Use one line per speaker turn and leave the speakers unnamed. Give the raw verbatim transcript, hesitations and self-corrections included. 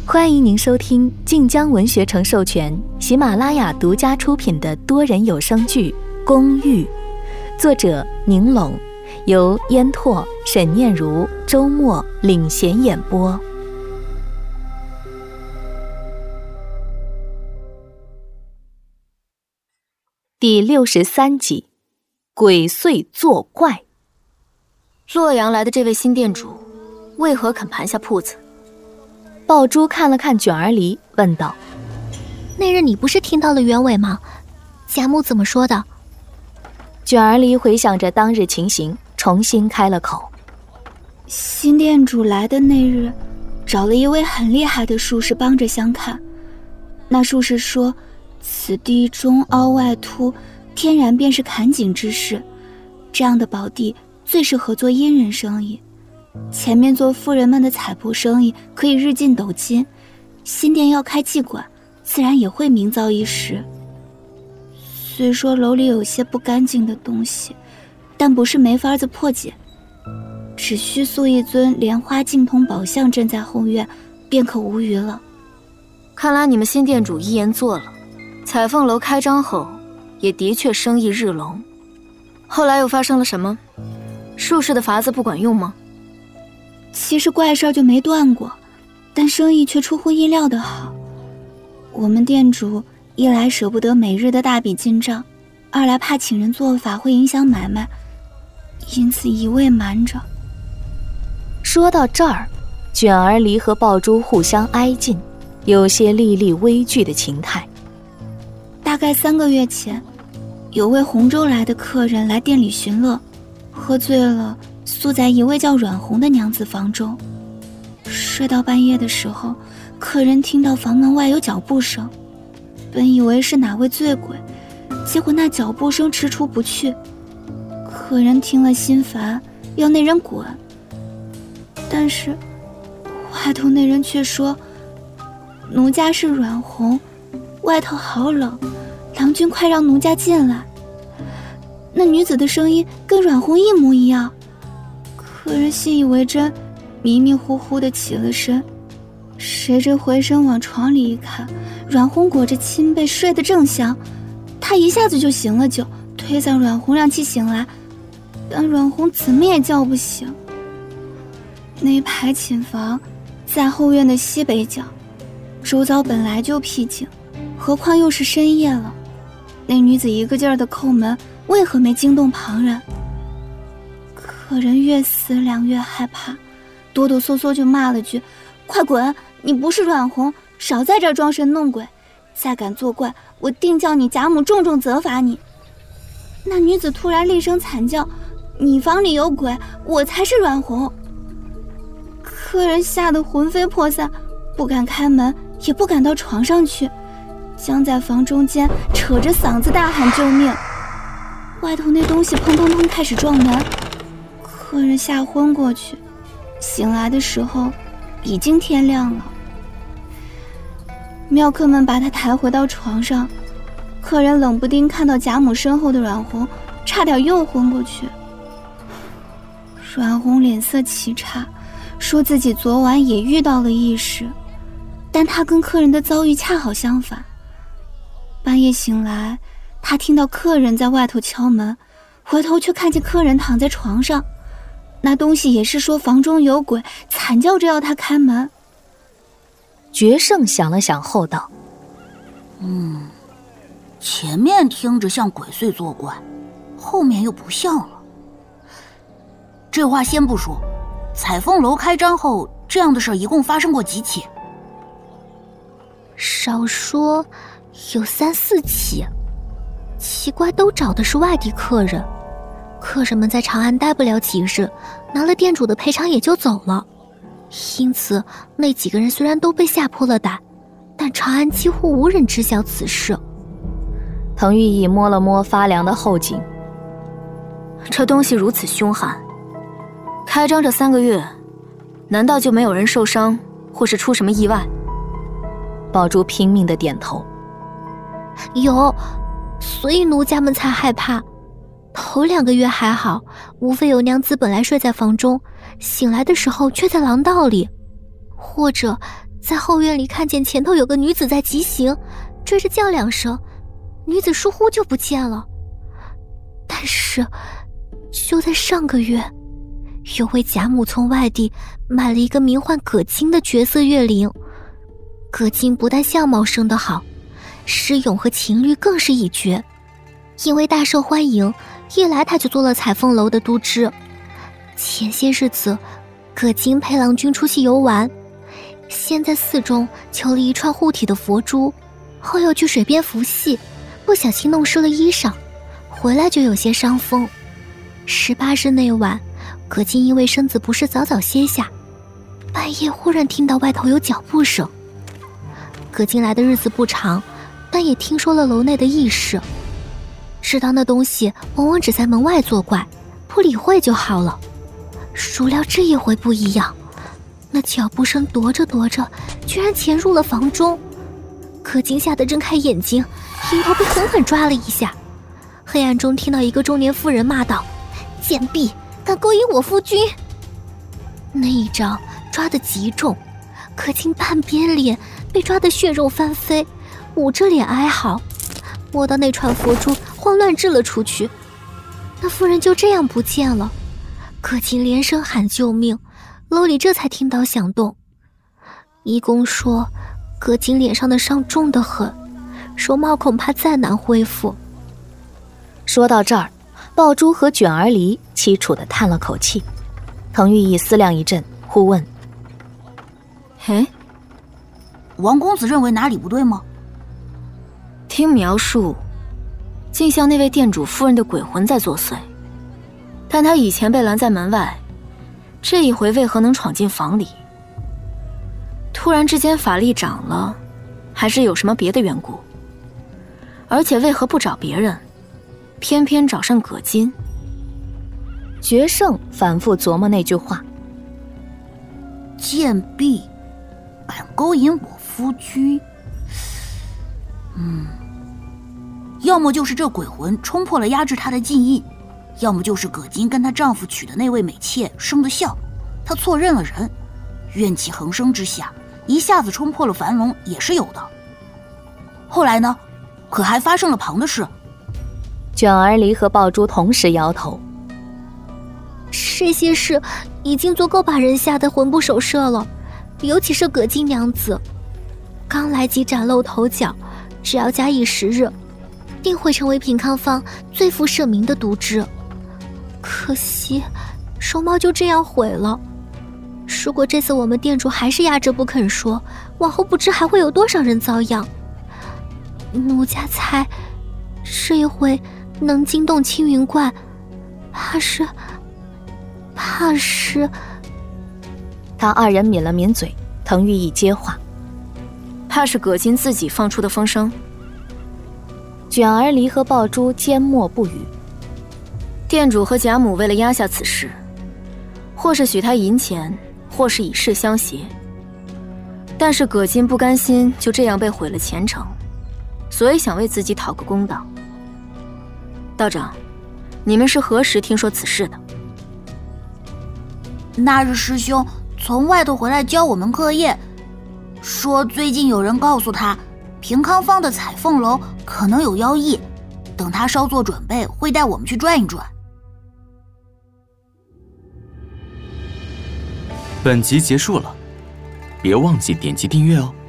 欢迎您收听晋江文学城授权、喜马拉雅独家出品的多人有声剧《公寓》，作者宁龙，由烟拓、沈念如、周末领衔演播。第六十三集，鬼祟作怪。
洛阳来的这位新店主，为何肯盘下铺子？
爆珠看了看卷儿梨，问道：
那日你不是听到了原委吗？贾母怎么说的？
卷儿梨回想着当日情形，重新开了口：
新店主来的那日，找了一位很厉害的术士帮着相看。那术士说，此地中凹外凸，天然便是坎井之势，这样的宝地最适合做阴人生意。前面做富人们的彩帛生意可以日进斗金，新店要开妓馆，自然也会名噪一时。虽说楼里有些不干净的东西，但不是没法子破解，只需塑一尊莲花净通宝像镇在后院，便可无虞了。
看来你们新店主一言做了，彩凤楼开张后也的确生意日隆。后来又发生了什么？术士的法子不管用吗？
其实怪事就没断过，但生意却出乎意料的好。我们店主一来舍不得每日的大笔进账，二来怕请人做法会影响买卖，因此一味瞒着。
说到这儿，卷儿梨和爆珠互相挨近，有些历历危惧的情态。
大概三个月前，有位洪州来的客人来店里寻乐，喝醉了宿在一位叫阮红的娘子房中。睡到半夜的时候，客人听到房门外有脚步声，本以为是哪位醉鬼，结果那脚步声迟出不去。客人听了心烦，要那人滚，但是外头那人却说，奴家是阮红，外头好冷，郎君快让奴家进来。那女子的声音跟阮红一模一样，客人信以为真，迷迷糊糊地起了身。谁知回身往床里一看，阮红裹着亲被睡得正香，他一下子就醒了酒，推搡阮红让其醒来，但阮红怎么也叫不醒。那排寝房在后院的西北角，周遭本来就僻静，何况又是深夜了，那女子一个劲儿地叩门，为何没惊动旁人？客人越思量越害怕，哆哆嗦嗦就骂了句：快滚，你不是阮红，少在这儿装神弄鬼，再敢作怪，我定叫你贾母重重责罚你。那女子突然厉声惨叫：你房里有鬼，我才是阮红。客人吓得魂飞魄散，不敢开门，也不敢到床上去，僵在房中间，扯着嗓子大喊救命。外头那东西砰砰砰开始撞门，客人吓昏过去，醒来的时候已经天亮了。妙客们把他抬回到床上，客人冷不丁看到贾母身后的阮红，差点又昏过去。阮红脸色奇差，说自己昨晚也遇到了异事，但他跟客人的遭遇恰好相反。半夜醒来，他听到客人在外头敲门，回头却看见客人躺在床上，那东西也是说房中有鬼，惨叫着要他开门。
决胜想了想后道：
嗯，前面听着像鬼祟作怪，后面又不像了。这话先不说，彩凤楼开张后，这样的事一共发生过几起？
少说有三四起。奇怪，都找的是外地客人，客人们在长安待不了几日，拿了店主的赔偿也就走了。因此那几个人虽然都被吓破了胆，但长安几乎无人知晓此事。
滕玉义摸了摸发凉的后颈，
这东西如此凶悍，开张这三个月，难道就没有人受伤或是出什么意外？
宝珠拼命地点头。
有，所以奴家们才害怕。头两个月还好，无非有娘子本来睡在房中，醒来的时候却在廊道里，或者在后院里看见前头有个女子在疾行，追着叫两声，女子疏忽就不见了。但是就在上个月，有位贾母从外地买了一个名唤葛金的绝色月龄。葛金不但相貌生得好，诗咏和情律更是一绝，因为大受欢迎，一来他就做了彩凤楼的都知。前些日子葛金陪郎君出去游玩，先在寺中求了一串护体的佛珠，后又去水边拂戏，不小心弄湿了衣裳，回来就有些伤风。十八日那晚，葛金因为身子不适早早歇下，半夜忽然听到外头有脚步声。葛金来的日子不长，但也听说了楼内的异事，知道那东西往往只在门外作怪，不理会就好了。孰料这一回不一样，那脚步声踱着踱着，居然潜入了房中。葛金吓得睁开眼睛，迎头被狠狠抓了一下。黑暗中听到一个中年妇人骂道：“贱婢，敢勾引我夫君！”那一掌抓得极重，葛金半边脸被抓得血肉翻飞，捂着脸哀嚎，摸到那串佛珠，慌乱掷了出去。那妇人就这样不见了。葛金连声喊救命，楼里这才听到响动。医公说葛金脸上的伤重得很，容貌恐怕再难恢复。
说到这儿，爆珠和卷儿梨凄楚地叹了口气。滕玉意思量一阵，忽问：“
嘿，
王公子认为哪里不对吗？”
听描述，竟像那位店主夫人的鬼魂在作祟。但他以前被拦在门外，这一回为何能闯进房里？突然之间法力长了，还是有什么别的缘故？而且为何不找别人，偏偏找上葛金？
决胜反复琢磨那句话：“
贱婢，敢勾引我夫君。”嗯，要么就是这鬼魂冲破了压制她的禁意，要么就是葛金跟她丈夫娶的那位美妾生的效，她错认了人，怨气横生之下，一下子冲破了樊笼也是有的。后来呢？可还发生了旁的事？
卷儿梨和爆珠同时摇头。
这些事已经足够把人吓得魂不守舍了，尤其是葛金娘子，刚来即崭露头角，只要假以时日，定会成为平康坊最负盛名的毒知。可惜容貌就这样毁了。如果这次我们店主还是压着不肯说，往后不知还会有多少人遭殃。奴家猜这一回能惊动青云观，怕是怕是……
他二人抿了抿嘴，滕玉意接话：“
怕是葛金自己放出的风声。”
卷儿梨和爆珠缄默不语。
店主和贾母为了压下此事，或是许他银钱，或是以势相胁。但是葛金不甘心就这样被毁了前程，所以想为自己讨个公道。道长，你们是何时听说此事的？
那日师兄从外头回来教我们课业，说最近有人告诉他，平康坊的彩凤楼可能有妖异，等他稍作准备，会带我们去转一转。
本集结束了，别忘记点击订阅哦。